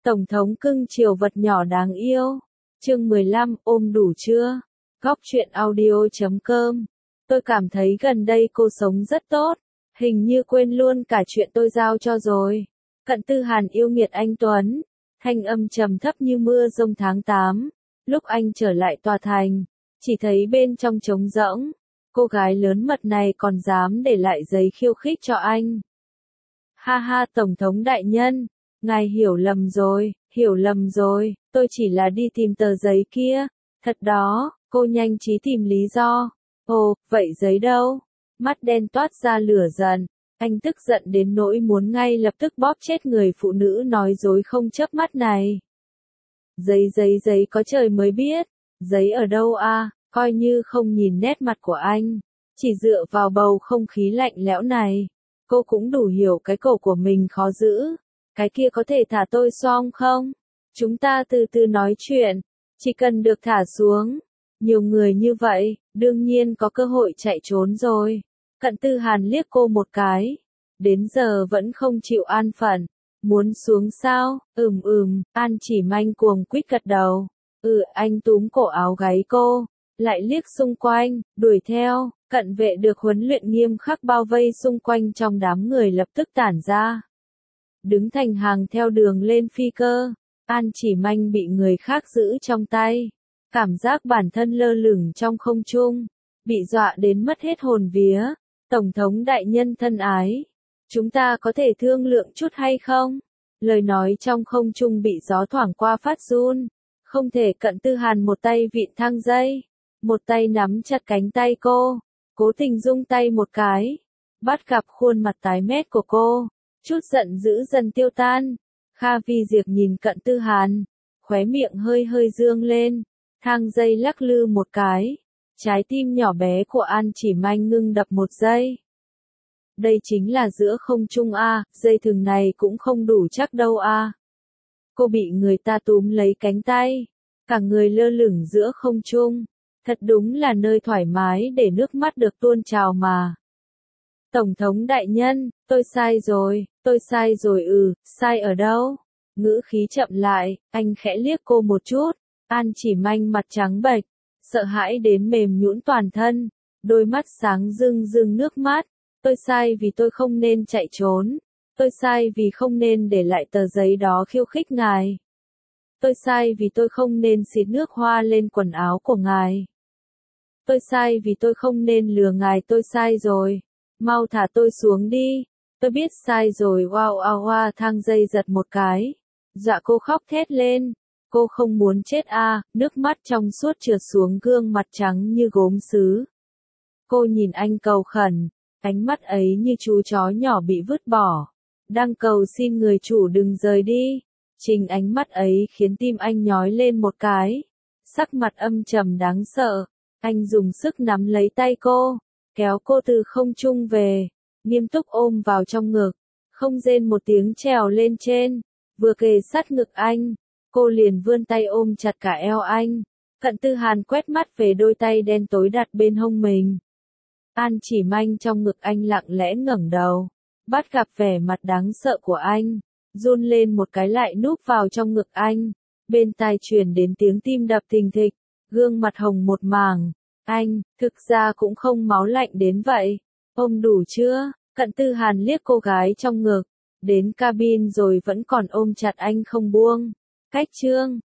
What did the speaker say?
Tổng thống cưng chiều vật nhỏ đáng yêu. Chương 15, ôm đủ chưa? Góc truyện audio.com. Tôi cảm thấy gần đây cô sống rất tốt, hình như quên luôn cả chuyện tôi giao cho rồi. Cận Tư Hàn yêu nghiệt anh Tuấn, thanh âm trầm thấp như mưa rông tháng 8. Lúc anh trở lại tòa thành, chỉ thấy bên trong trống rỗng, cô gái lớn mật này còn dám để lại giấy khiêu khích cho anh. Ha ha, Tổng thống đại nhân, ngài hiểu lầm rồi, tôi chỉ là đi tìm tờ giấy kia. Thật đó, cô nhanh trí tìm lý do. Ồ, vậy giấy đâu? Mắt đen toát ra lửa giận, anh tức giận đến nỗi muốn ngay lập tức bóp chết người phụ nữ nói dối không chớp mắt này. Giấy có trời mới biết, giấy ở đâu à? Coi như không nhìn nét mặt của anh, chỉ dựa vào bầu không khí lạnh lẽo này, cô cũng đủ hiểu cái cổ của mình khó giữ. Cái kia có thể thả tôi xong không? Chúng ta từ từ nói chuyện, chỉ cần được thả xuống. Nhiều người như vậy, đương nhiên có cơ hội chạy trốn rồi. Cận Tư Hàn liếc cô một cái, đến giờ vẫn không chịu an phận. Muốn xuống sao? An Chỉ Manh cuồng quýt gật đầu. Anh túm cổ áo gáy cô, lại liếc xung quanh, đuổi theo. Cận vệ được huấn luyện nghiêm khắc bao vây xung quanh trong đám người lập tức tản ra. Đứng thành hàng theo đường lên phi cơ, An Chỉ Manh bị người khác giữ trong tay. Cảm giác bản thân lơ lửng trong không trung, bị dọa đến mất hết hồn vía. Tổng thống đại nhân thân ái, chúng ta có thể thương lượng chút hay không? Lời nói trong không trung bị gió thoảng qua phát run. Không thể. Cận Tư Hàn một tay vịn thang dây, một tay nắm chặt cánh tay cô, cố tình rung tay một cái, bắt gặp khuôn mặt tái mét của cô, chút giận dữ dần tiêu tan. Kha Vi Diệp nhìn Cận Tư Hàn, khóe miệng hơi hơi dương lên, thang dây lắc lư một cái, trái tim nhỏ bé của An Chỉ Manh ngưng đập một giây. Đây chính là giữa không trung a, dây thừng này cũng không đủ chắc đâu a. Cô bị người ta túm lấy cánh tay, cả người lơ lửng giữa không trung, thật đúng là nơi thoải mái để nước mắt được tuôn trào mà. Tổng thống đại nhân, tôi sai rồi, sai ở đâu? Ngữ khí chậm lại, anh khẽ liếc cô một chút. An Chỉ Manh mặt trắng bệch, sợ hãi đến mềm nhũn toàn thân, đôi mắt sáng rưng rưng nước mắt. Tôi sai vì tôi không nên chạy trốn, tôi sai vì không nên để lại tờ giấy đó khiêu khích ngài. Tôi sai vì tôi không nên xịt nước hoa lên quần áo của ngài. Tôi sai vì tôi không nên lừa ngài, tôi sai rồi. Mau thả tôi xuống đi, tôi biết sai rồi. Wow, thang dây giật một cái, dọa cô khóc thét lên. Cô không muốn chết à, nước mắt trong suốt trượt xuống gương mặt trắng như gốm sứ. Cô nhìn anh cầu khẩn, ánh mắt ấy như chú chó nhỏ bị vứt bỏ, đang cầu xin người chủ đừng rời đi. Chính ánh mắt ấy khiến tim anh nhói lên một cái, sắc mặt âm trầm đáng sợ. Anh dùng sức nắm lấy tay cô, kéo cô từ không trung về, nghiêm túc ôm vào trong ngực, không rên một tiếng trèo lên trên, vừa kề sát ngực anh, cô liền vươn tay ôm chặt cả eo anh. Cận Tư Hàn quét mắt về đôi tay đen tối đặt bên hông mình. An Chỉ Manh trong ngực anh lặng lẽ ngẩng đầu, bắt gặp vẻ mặt đáng sợ của anh, run lên một cái lại núp vào trong ngực anh, bên tai truyền đến tiếng tim đập thình thịch, gương mặt hồng một mảng. Anh, thực ra cũng không máu lạnh đến vậy. Ôm đủ chưa? Cận Tư Hàn liếc cô gái trong ngực, đến cabin rồi vẫn còn ôm chặt anh không buông. Cách chương